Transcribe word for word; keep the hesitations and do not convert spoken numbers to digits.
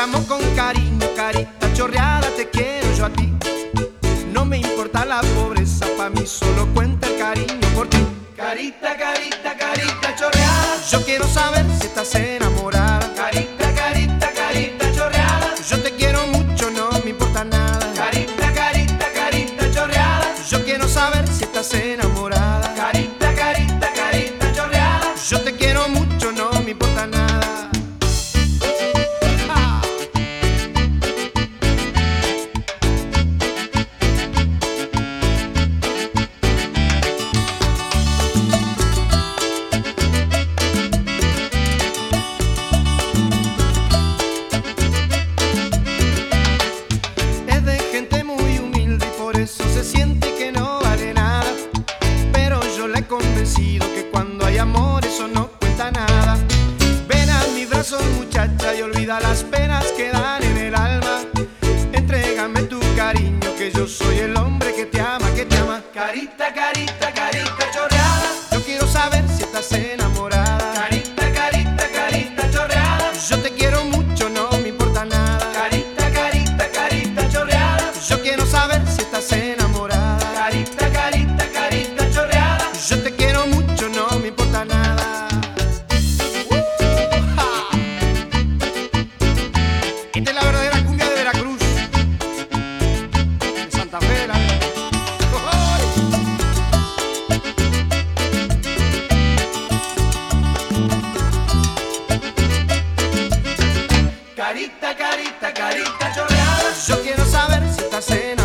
amo con cariño, carita chorreada, te quiero yo a ti. No me importa la pobreza, pa' mí solo cuenta el cariño por ti. Carita, carita, carita chorreada, yo quiero saber si estás enamorada. Carita, carita, carita chorreada, yo te quiero mucho, no me importa nada. Carita, carita, carita chorreada, yo quiero saber si estás enamorada. Carita, carita, carita chorreada, yo te quiero mucho, no me importa nada. Se siente que no vale nada, pero yo la he convencido que cuando hay amor eso no cuenta nada. Ven a mi brazo, muchacha, y olvida las penas que dan en el alma. Entrégame tu cariño, que yo soy el hombre que te ama, que te ama. Carita, carita, carita chorreada, yo quiero saber si estás enamorada. Carita, carita, carita chorreada, yo te quiero mucho, no me importa nada. Carita, carita, carita chorreada, yo quiero saber si estás enamorada. Carita, carita, carita chorreada, yo te quiero mucho, no me importa nada. uh, ja. Esta es la verdadera cumbia de Veracruz, de Santa Fe de la... Carita, carita, carita chorreada, yo quiero saber si estás enamorada.